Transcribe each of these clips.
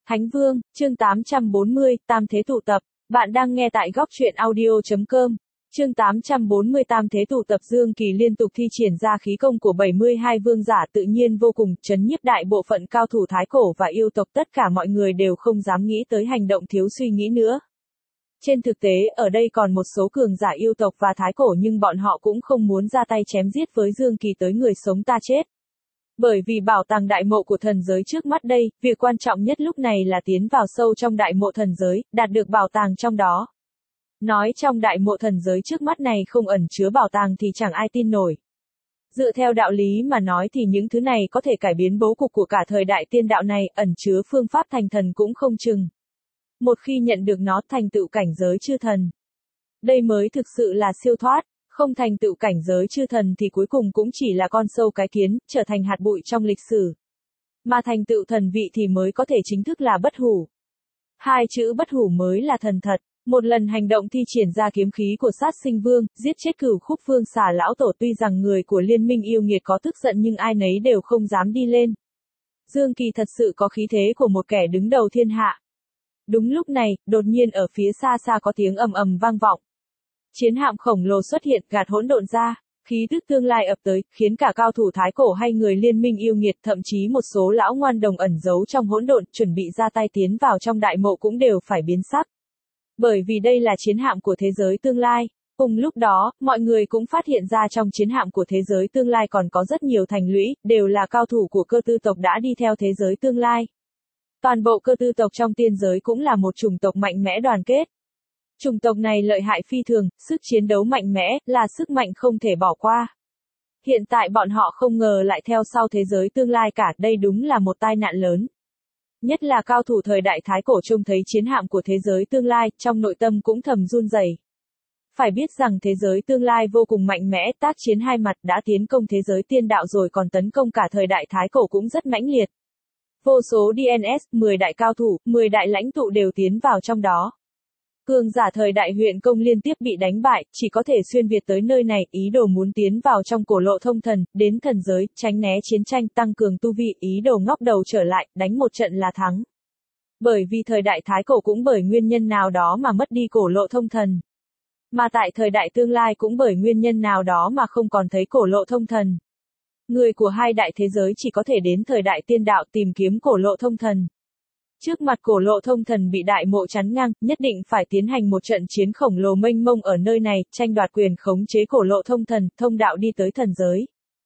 Thánh Vương, chương 840, Tam Thế Tụ Tập. Bạn đang nghe tại góc truyện audio.com. Chương 840 Tam Thế Tụ Tập. Dương Kỳ liên tục thi triển ra khí công của 72 vương giả tự nhiên vô cùng, trấn nhiếp đại bộ phận cao thủ Thái Cổ và yêu tộc, tất cả mọi người đều không dám nghĩ tới hành động thiếu suy nghĩ nữa. Trên thực tế, ở đây còn một số cường giả yêu tộc và Thái Cổ nhưng bọn họ cũng không muốn ra tay chém giết với Dương Kỳ tới người sống ta chết. Bởi vì bảo tàng đại mộ của thần giới trước mắt đây, việc quan trọng nhất lúc này là tiến vào sâu trong đại mộ thần giới, đạt được bảo tàng trong đó. Nói trong đại mộ thần giới trước mắt này không ẩn chứa bảo tàng thì chẳng ai tin nổi. Dựa theo đạo lý mà nói thì những thứ này có thể cải biến bố cục của cả thời đại tiên đạo này, ẩn chứa phương pháp thành thần cũng không chừng. Một khi nhận được nó, thành tựu cảnh giới chư thần. Đây mới thực sự là siêu thoát. Không thành tựu cảnh giới chư thần thì cuối cùng cũng chỉ là con sâu cái kiến, trở thành hạt bụi trong lịch sử. Mà thành tựu thần vị thì mới có thể chính thức là bất hủ. Hai chữ bất hủ mới là thần thật. Một lần hành động thi triển ra kiếm khí của sát sinh vương, giết chết Cửu Khúc Vương Xà lão tổ, tuy rằng người của liên minh yêu nghiệt có tức giận nhưng ai nấy đều không dám đi lên. Dương Kỳ thật sự có khí thế của một kẻ đứng đầu thiên hạ. Đúng lúc này, đột nhiên ở phía xa xa có tiếng ầm ầm vang vọng. Chiến hạm khổng lồ xuất hiện, gạt hỗn độn ra, khí tức tương lai ập tới, khiến cả cao thủ Thái Cổ hay người liên minh yêu nghiệt, thậm chí một số lão ngoan đồng ẩn giấu trong hỗn độn, chuẩn bị ra tay tiến vào trong đại mộ cũng đều phải biến sắc. Bởi vì đây là chiến hạm của thế giới tương lai. Cùng lúc đó, mọi người cũng phát hiện ra trong chiến hạm của thế giới tương lai còn có rất nhiều thành lũy, đều là cao thủ của cơ tư tộc đã đi theo thế giới tương lai. Toàn bộ cơ tư tộc trong tiên giới cũng là một chủng tộc mạnh mẽ đoàn kết. Chủng tộc này lợi hại phi thường, sức chiến đấu mạnh mẽ, là sức mạnh không thể bỏ qua. Hiện tại bọn họ không ngờ lại theo sau thế giới tương lai cả, đây đúng là một tai nạn lớn. Nhất là cao thủ thời đại Thái Cổ trông thấy chiến hạm của thế giới tương lai, trong nội tâm cũng thầm run rẩy. Phải biết rằng thế giới tương lai vô cùng mạnh mẽ, tác chiến hai mặt, đã tiến công thế giới tiên đạo rồi còn tấn công cả thời đại Thái Cổ cũng rất mãnh liệt. Vô số DNS, 10 đại cao thủ, 10 đại lãnh tụ đều tiến vào trong đó. Cường giả thời đại huyện công liên tiếp bị đánh bại, chỉ có thể xuyên việt tới nơi này, ý đồ muốn tiến vào trong cổ lộ thông thần, đến thần giới, tránh né chiến tranh, tăng cường tu vi, ý đồ ngóc đầu trở lại, đánh một trận là thắng. Bởi vì thời đại Thái Cổ cũng bởi nguyên nhân nào đó mà mất đi cổ lộ thông thần. Mà tại thời đại tương lai cũng bởi nguyên nhân nào đó mà không còn thấy cổ lộ thông thần. Người của hai đại thế giới chỉ có thể đến thời đại tiên đạo tìm kiếm cổ lộ thông thần. Trước mặt cổ lộ thông thần bị đại mộ chắn ngang, nhất định phải tiến hành một trận chiến khổng lồ mênh mông ở nơi này, tranh đoạt quyền khống chế cổ lộ thông thần, thông đạo đi tới thần giới.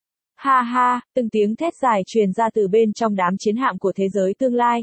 Ha ha, từng tiếng thét dài truyền ra từ bên trong đám chiến hạm của thế giới tương lai.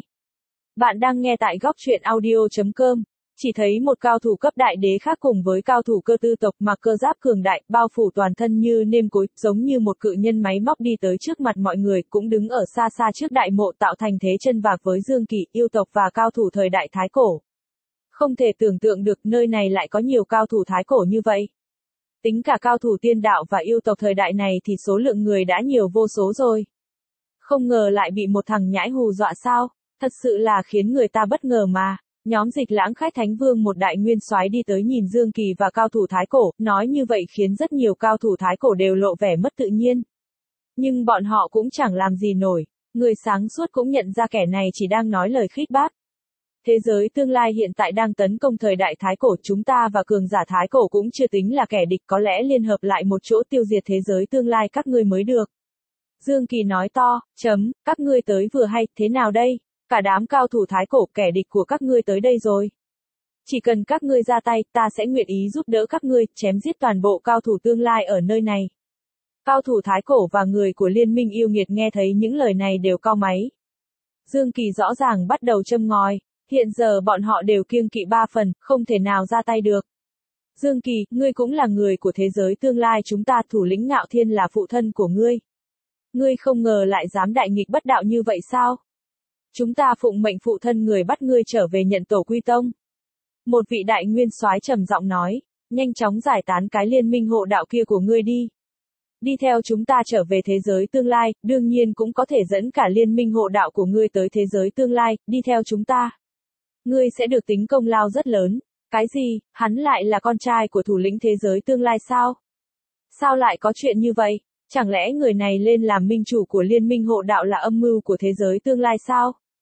Bạn đang nghe tại góc truyện audio.com. Chỉ thấy một cao thủ cấp đại đế khác cùng với cao thủ cơ tư tộc mặc cơ giáp cường đại, bao phủ toàn thân như nêm cối, giống như một cự nhân máy móc đi tới trước mặt mọi người, cũng đứng ở xa xa trước đại mộ tạo thành thế chân vạc với Dương Kỳ, yêu tộc và cao thủ thời đại Thái Cổ. Không thể tưởng tượng được nơi này lại có nhiều cao thủ Thái Cổ như vậy. Tính cả cao thủ tiên đạo và yêu tộc thời đại này thì số lượng người đã nhiều vô số rồi. Không ngờ lại bị một thằng nhãi hù dọa sao, thật sự là khiến người ta bất ngờ mà. Nhóm Dịch Lãng khách Thánh Vương một đại nguyên soái đi tới nhìn Dương Kỳ và cao thủ Thái Cổ, nói như vậy khiến rất nhiều cao thủ Thái Cổ đều lộ vẻ mất tự nhiên. Nhưng bọn họ cũng chẳng làm gì nổi, người sáng suốt cũng nhận ra kẻ này chỉ đang nói lời khích bác. Thế giới tương lai hiện tại đang tấn công thời đại Thái Cổ, chúng ta và cường giả Thái Cổ cũng chưa tính là kẻ địch, có lẽ liên hợp lại một chỗ tiêu diệt thế giới tương lai các ngươi mới được. Dương Kỳ nói to, các ngươi tới vừa hay, thế nào đây? Cả đám cao thủ Thái Cổ, kẻ địch của các ngươi tới đây rồi. Chỉ cần các ngươi ra tay, ta sẽ nguyện ý giúp đỡ các ngươi, chém giết toàn bộ cao thủ tương lai ở nơi này. Cao thủ Thái Cổ và người của liên minh yêu nghiệt nghe thấy những lời này đều cau máy. Dương Kỳ rõ ràng bắt đầu châm ngòi, hiện giờ bọn họ đều kiêng kỵ ba phần, không thể nào ra tay được. Dương Kỳ, ngươi cũng là người của thế giới tương lai chúng ta, thủ lĩnh Ngạo Thiên là phụ thân của ngươi. Ngươi không ngờ lại dám đại nghịch bất đạo như vậy sao? Chúng ta phụng mệnh phụ thân người bắt ngươi trở về nhận tổ quy tông. Một vị đại nguyên soái trầm giọng nói, nhanh chóng giải tán cái liên minh hộ đạo kia của ngươi đi. Đi theo chúng ta trở về thế giới tương lai, đương nhiên cũng có thể dẫn cả liên minh hộ đạo của ngươi tới thế giới tương lai, đi theo chúng ta. Ngươi sẽ được tính công lao rất lớn. Cái gì, hắn lại là con trai của thủ lĩnh thế giới tương lai sao? Sao lại có chuyện như vậy? Chẳng lẽ người này lên làm minh chủ của liên minh hộ đạo là âm mưu của thế giới tương lai sao?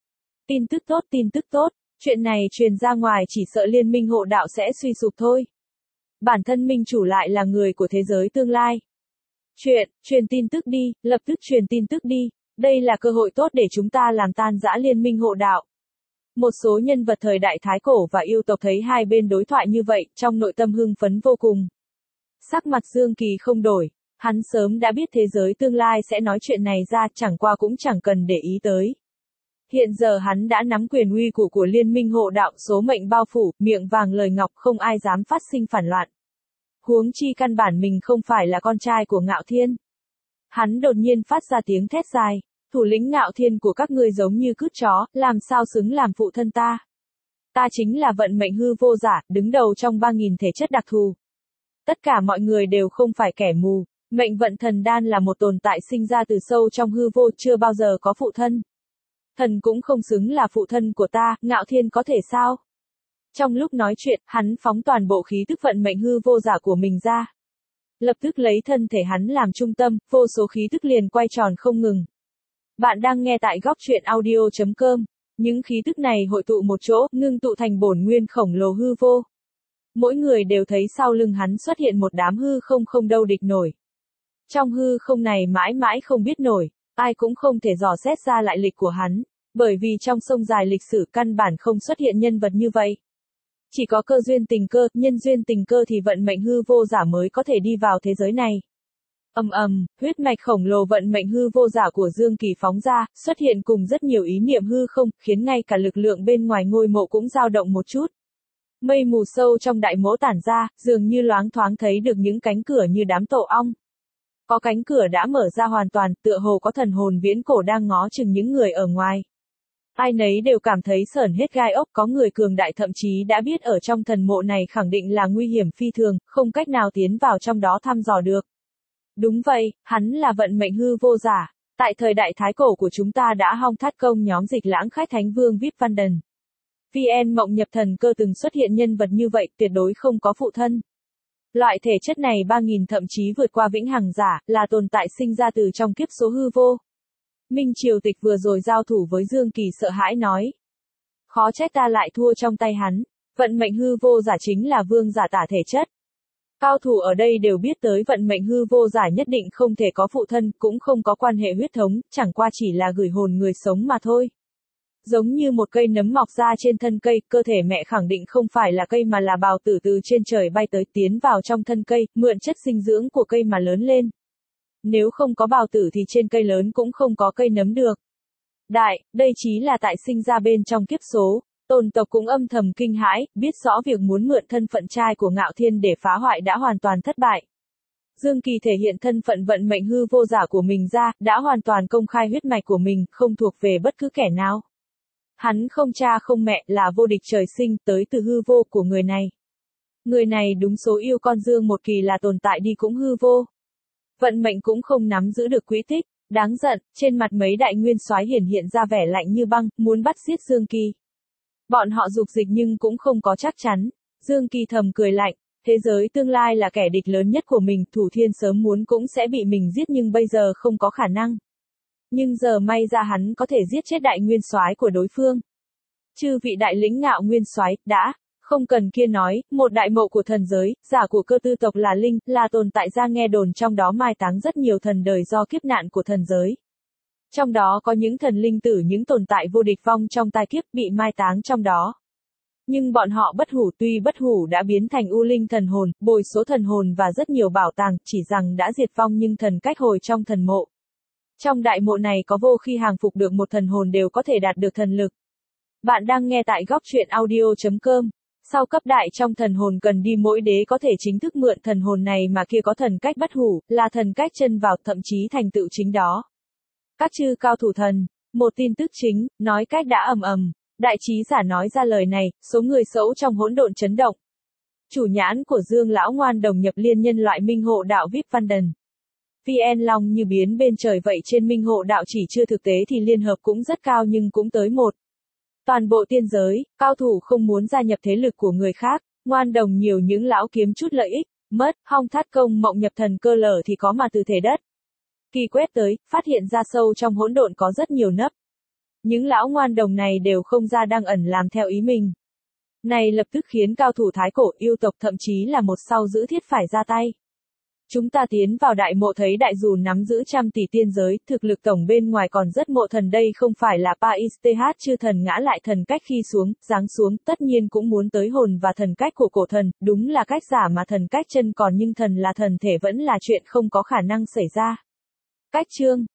Tin tức tốt, chuyện này truyền ra ngoài chỉ sợ liên minh hộ đạo sẽ suy sụp thôi. Bản thân minh chủ lại là người của thế giới tương lai. Truyền tin tức đi, lập tức truyền tin tức đi, đây là cơ hội tốt để chúng ta làm tan rã liên minh hộ đạo. Một số nhân vật thời đại Thái Cổ và yêu tộc thấy hai bên đối thoại như vậy, trong nội tâm hưng phấn vô cùng. Sắc mặt Dương Kỳ không đổi, hắn sớm đã biết thế giới tương lai sẽ nói chuyện này ra, chẳng qua cũng chẳng cần để ý tới. Hiện giờ hắn đã nắm quyền uy của liên minh hộ đạo, số mệnh bao phủ, miệng vàng lời ngọc, không ai dám phát sinh phản loạn. Huống chi căn bản mình không phải là con trai của Ngạo Thiên. Hắn đột nhiên phát ra tiếng thét dài, thủ lĩnh Ngạo Thiên của các ngươi giống như cướp chó, làm sao xứng làm phụ thân ta. Ta chính là vận mệnh hư vô giả, đứng đầu trong 3.000 thể chất đặc thù. Tất cả mọi người đều không phải kẻ mù, mệnh vận thần đan là một tồn tại sinh ra từ sâu trong hư vô, chưa bao giờ có phụ thân. Thần cũng không xứng là phụ thân của ta, Ngạo Thiên có thể sao? Trong lúc nói chuyện, hắn phóng toàn bộ khí tức vận mệnh hư vô giả của mình ra. Lập tức lấy thân thể hắn làm trung tâm, vô số khí tức liền quay tròn không ngừng. Bạn đang nghe tại góc truyện audio.com. Những khí tức này hội tụ một chỗ, ngưng tụ thành bổn nguyên khổng lồ hư vô. Mỗi người đều thấy sau lưng hắn xuất hiện một đám hư không không đâu địch nổi. Trong hư không này mãi mãi không biết nổi, ai cũng không thể dò xét ra lại lịch của hắn, bởi vì trong sông dài lịch sử căn bản không xuất hiện nhân vật như vậy. Chỉ có cơ duyên tình cơ, nhân duyên tình cơ thì vận mệnh hư vô giả mới có thể đi vào thế giới này. Huyết mạch khổng lồ vận mệnh hư vô giả của Dương Kỳ phóng ra, xuất hiện cùng rất nhiều ý niệm hư không, khiến ngay cả lực lượng bên ngoài ngôi mộ cũng dao động một chút. Mây mù sâu trong đại mỗ tản ra, dường như loáng thoáng thấy được những cánh cửa như đám tổ ong. Có cánh cửa đã mở ra hoàn toàn, tựa hồ có thần hồn viễn cổ đang ngó chừng những người ở ngoài. Ai nấy đều cảm thấy sởn hết gai ốc, có người cường đại thậm chí đã biết ở trong thần mộ này khẳng định là nguy hiểm phi thường, không cách nào tiến vào trong đó thăm dò được. Đúng vậy, hắn là vận mệnh hư vô giả. Tại thời đại Thái Cổ của chúng ta đã hong thắt công nhóm dịch lãng khách thánh vương Vip Văn Đần. VN Mộng Nhập Thần Cơ từng xuất hiện nhân vật như vậy, tuyệt đối không có phụ thân. Loại thể chất này 3.000 thậm chí vượt qua vĩnh hằng giả, là tồn tại sinh ra từ trong kiếp số hư vô. Minh Triều Tịch vừa rồi giao thủ với Dương Kỳ sợ hãi nói. Khó trách ta lại thua trong tay hắn, vận mệnh hư vô giả chính là vương giả tả thể chất. Cao thủ ở đây đều biết tới vận mệnh hư vô giả nhất định không thể có phụ thân, cũng không có quan hệ huyết thống, chẳng qua chỉ là gửi hồn người sống mà thôi. Giống như một cây nấm mọc ra trên thân cây, cơ thể mẹ khẳng định không phải là cây mà là bào tử từ trên trời bay tới, tiến vào trong thân cây, mượn chất dinh dưỡng của cây mà lớn lên. Nếu không có bào tử thì trên cây lớn cũng không có cây nấm được. Đây chí là tại sinh ra bên trong kiếp số, Tôn tộc cũng âm thầm kinh hãi, biết rõ việc muốn mượn thân phận trai của Ngạo Thiên để phá hoại đã hoàn toàn thất bại. Dương Kỳ thể hiện thân phận vận mệnh hư vô giả của mình ra, đã hoàn toàn công khai huyết mạch của mình, không thuộc về bất cứ kẻ nào. Hắn không cha không mẹ, là vô địch trời sinh, tới từ hư vô của người này. Người này đúng số yêu con Dương một kỳ là tồn tại đi cũng hư vô. Vận mệnh cũng không nắm giữ được quỹ tích, đáng giận, trên mặt mấy đại nguyên soái hiện ra vẻ lạnh như băng, muốn bắt giết Dương Kỳ. Bọn họ dục dịch nhưng cũng không có chắc chắn. Dương Kỳ thầm cười lạnh, thế giới tương lai là kẻ địch lớn nhất của mình, Thủ Thiên sớm muốn cũng sẽ bị mình giết nhưng bây giờ không có khả năng. Nhưng giờ may ra hắn có thể giết chết đại nguyên soái của đối phương. Chư vị đại lĩnh Ngạo nguyên soái, đã, không cần kia nói, một đại mộ của thần giới, giả của cơ tư tộc là linh, là tồn tại ra nghe đồn trong đó mai táng rất nhiều thần đời do kiếp nạn của thần giới. Trong đó có những thần linh tử, những tồn tại vô địch vong trong tai kiếp bị mai táng trong đó. Nhưng bọn họ bất hủ, tuy bất hủ đã biến thành u linh thần hồn, bồi số thần hồn và rất nhiều bảo tàng, chỉ rằng đã diệt vong nhưng thần cách hồi trong thần mộ. Trong đại mộ này có vô khi hàng phục được một thần hồn đều có thể đạt được thần lực. Bạn đang nghe tại góc truyện audio.com. Sau cấp đại trong thần hồn cần đi mỗi đế có thể chính thức mượn thần hồn này mà kia có thần cách bất hủ, là thần cách chân vào, thậm chí thành tựu chính đó. Các chư cao thủ thần, một tin tức chính, nói cách đã đại trí giả nói ra lời này, số người xấu trong hỗn độn chấn động. Chủ nhãn của Dương lão ngoan đồng nhập liên nhân loại minh hộ đạo Vip Văn Đần. VN Long như biến bên trời vậy, trên minh hộ đạo chỉ chưa thực tế thì liên hợp cũng rất cao nhưng cũng tới một. Toàn bộ tiên giới, cao thủ không muốn gia nhập thế lực của người khác, ngoan đồng nhiều những lão kiếm chút lợi ích, hong thắt công mộng nhập thần cơ lở thì có mà từ thể đất. Kỳ quét tới, phát hiện ra sâu trong hỗn độn có rất nhiều nấc. Những lão ngoan đồng này đều không ra đang ẩn làm theo ý mình. Này lập tức khiến cao thủ thái cổ yêu tộc thậm chí là một sau giữ thiết phải ra tay. Chúng ta tiến vào đại mộ thấy đại dù nắm giữ trăm tỷ tiên giới, thực lực tổng bên ngoài còn rất mộ thần đây không phải là Paisth chư thần ngã lại thần cách khi xuống, giáng xuống, tất nhiên cũng muốn tới hồn và thần cách của cổ thần, đúng là cách giả mà thần cách chân còn nhưng thần là thần thể vẫn là chuyện không có khả năng xảy ra. Cách chương